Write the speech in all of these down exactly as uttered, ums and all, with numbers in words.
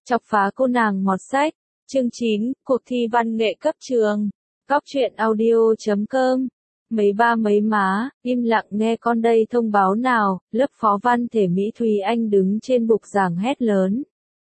Chọc phá cô nàng mọt sách. Chương chín, cuộc thi văn nghệ cấp trường. Góc truyện audio chấm com. Mấy ba mấy má, im lặng nghe con đây thông báo nào, lớp phó văn thể Mỹ Thùy Anh đứng trên bục giảng hét lớn.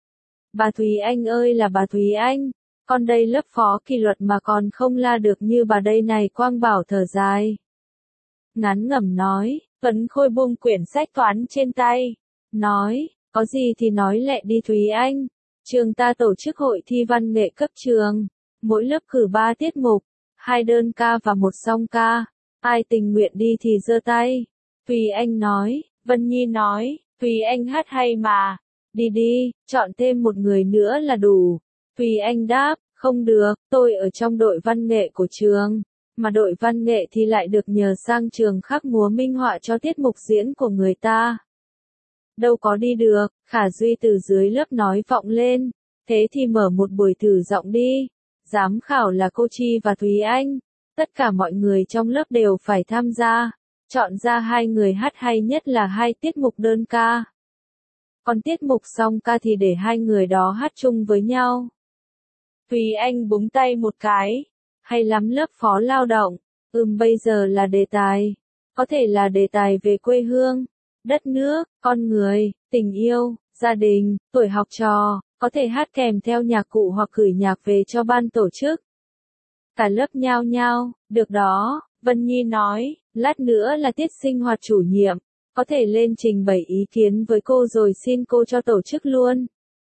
Bà Thùy Anh ơi là bà Thùy Anh, con đây lớp phó kỷ luật mà còn không la được như bà đây này. Quang Bảo thở dài. Ngắn ngẩm nói, Tuấn Khôi buông quyển sách toán trên tay. Nói, có gì thì nói lẹ đi Thùy Anh. Trường ta tổ chức hội thi văn nghệ cấp trường. Mỗi lớp cử ba tiết mục, hai đơn ca và một song ca. Ai tình nguyện đi thì giơ tay. Thùy Anh nói, Vân Nhi nói, Thùy Anh hát hay mà. Đi đi, chọn thêm một người nữa là đủ. Thùy Anh đáp, không được, tôi ở trong đội văn nghệ của trường. Mà đội văn nghệ thì lại được nhờ sang trường khác múa minh họa cho tiết mục diễn của người ta. Đâu có đi được, Khả Duy từ dưới lớp nói vọng lên. Thế thì mở một buổi thử giọng đi. Giám khảo là cô Chi và Thúy Anh. Tất cả mọi người trong lớp đều phải tham gia. Chọn ra hai người hát hay nhất là hai tiết mục đơn ca. Còn tiết mục song ca thì để hai người đó hát chung với nhau. Thúy Anh búng tay một cái. Hay lắm lớp phó lao động. Ừm bây giờ là đề tài. Có thể là đề tài về quê hương, đất nước, con người, tình yêu, gia đình, tuổi học trò, có thể hát kèm theo nhạc cụ hoặc gửi nhạc về cho ban tổ chức. Cả lớp nhao nhao, được đó, Vân Nhi nói, lát nữa là tiết sinh hoạt chủ nhiệm, có thể lên trình bày ý kiến với cô rồi xin cô cho tổ chức luôn.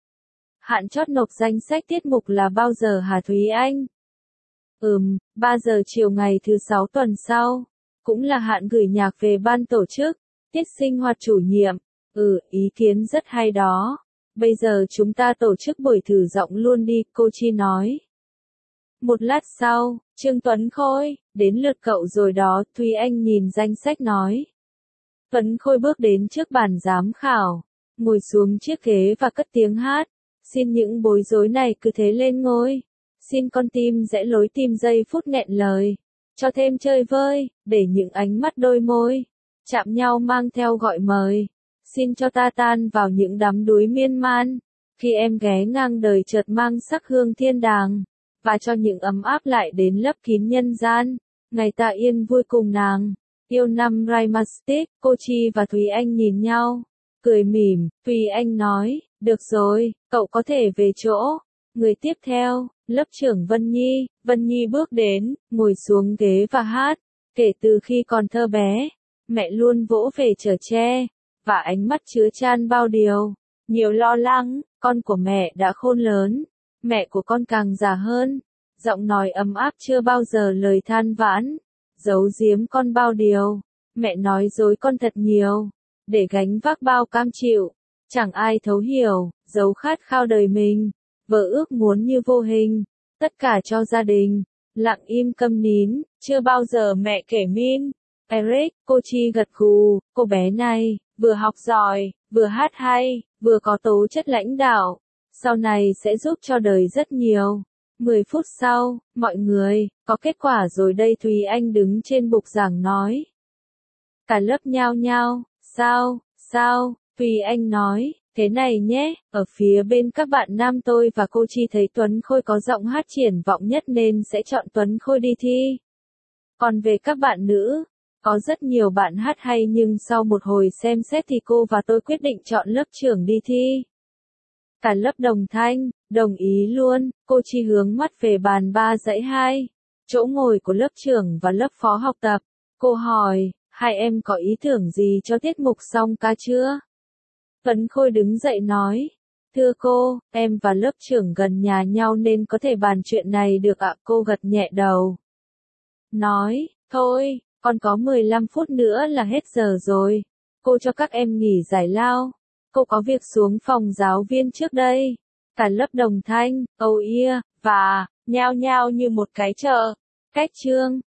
Hạn chót nộp danh sách tiết mục là bao giờ hả Thúy Anh? Ừm, ba giờ chiều ngày thứ sáu tuần sau, cũng là hạn gửi nhạc về ban tổ chức. Tiết sinh hoạt chủ nhiệm, ừ, ý kiến rất hay đó. Bây giờ chúng ta tổ chức buổi thử giọng luôn đi, cô Chi nói. Một lát sau, Trương Tuấn Khôi, đến lượt cậu rồi đó, Thúy Anh nhìn danh sách nói. Tuấn Khôi bước đến trước bàn giám khảo, ngồi xuống chiếc ghế và cất tiếng hát. Xin những bối rối này cứ thế lên ngôi. Xin con tim rẽ lối tim giây phút nghẹn lời. Cho thêm chơi vơi, để những ánh mắt đôi môi chạm nhau mang theo gọi mời. Xin cho ta tan vào những đắm đuối miên man. Khi em ghé ngang đời chợt mang sắc hương thiên đàng. Và cho những ấm áp lại đến lấp kín nhân gian. Ngày ta yên vui cùng nàng. Yêu năm Rhymastic, cô Chi và Thúy Anh nhìn nhau. Cười mỉm, Thúy Anh nói, được rồi, cậu có thể về chỗ. Người tiếp theo, lớp trưởng Vân Nhi. Vân Nhi bước đến, ngồi xuống ghế và hát. Kể từ khi còn thơ bé, mẹ luôn vỗ về chở che, và ánh mắt chứa chan bao điều. Nhiều lo lắng, con của mẹ đã khôn lớn, mẹ của con càng già hơn. Giọng nói ấm áp chưa bao giờ lời than vãn, giấu giếm con bao điều. Mẹ nói dối con thật nhiều, để gánh vác bao cam chịu. Chẳng ai thấu hiểu, giấu khát khao đời mình. Vợ ước muốn như vô hình, tất cả cho gia đình. Lặng im câm nín, chưa bao giờ mẹ kể min. Eric, cô Chi gật gù, cô bé này, vừa học giỏi, vừa hát hay, vừa có tố chất lãnh đạo. Sau này sẽ giúp cho đời rất nhiều. Mười phút sau, mọi người, có kết quả rồi đây Thúy Anh đứng trên bục giảng nói. Cả lớp nhao nhao, sao, sao, Thúy Anh nói. Thế này nhé, ở phía bên các bạn nam tôi và cô Chi thấy Tuấn Khôi có giọng hát triển vọng nhất nên sẽ chọn Tuấn Khôi đi thi. Còn về các bạn nữ, có rất nhiều bạn hát hay nhưng sau một hồi xem xét thì cô và tôi quyết định chọn lớp trưởng đi thi. Cả lớp đồng thanh, đồng ý luôn, cô Chi hướng mắt về bàn ba dãy hai, chỗ ngồi của lớp trưởng và lớp phó học tập. Cô hỏi, hai em có ý tưởng gì cho tiết mục song ca chưa? Tuấn Khôi đứng dậy nói, thưa cô, em và lớp trưởng gần nhà nhau nên có thể bàn chuyện này được ạ. Cô gật nhẹ đầu. Nói, thôi, còn có mười lăm phút nữa là hết giờ rồi. Cô cho các em nghỉ giải lao. Cô có việc xuống phòng giáo viên trước đây. Cả lớp đồng thanh, oh yeah, và, nhao nhao như một cái chợ. Cách chương,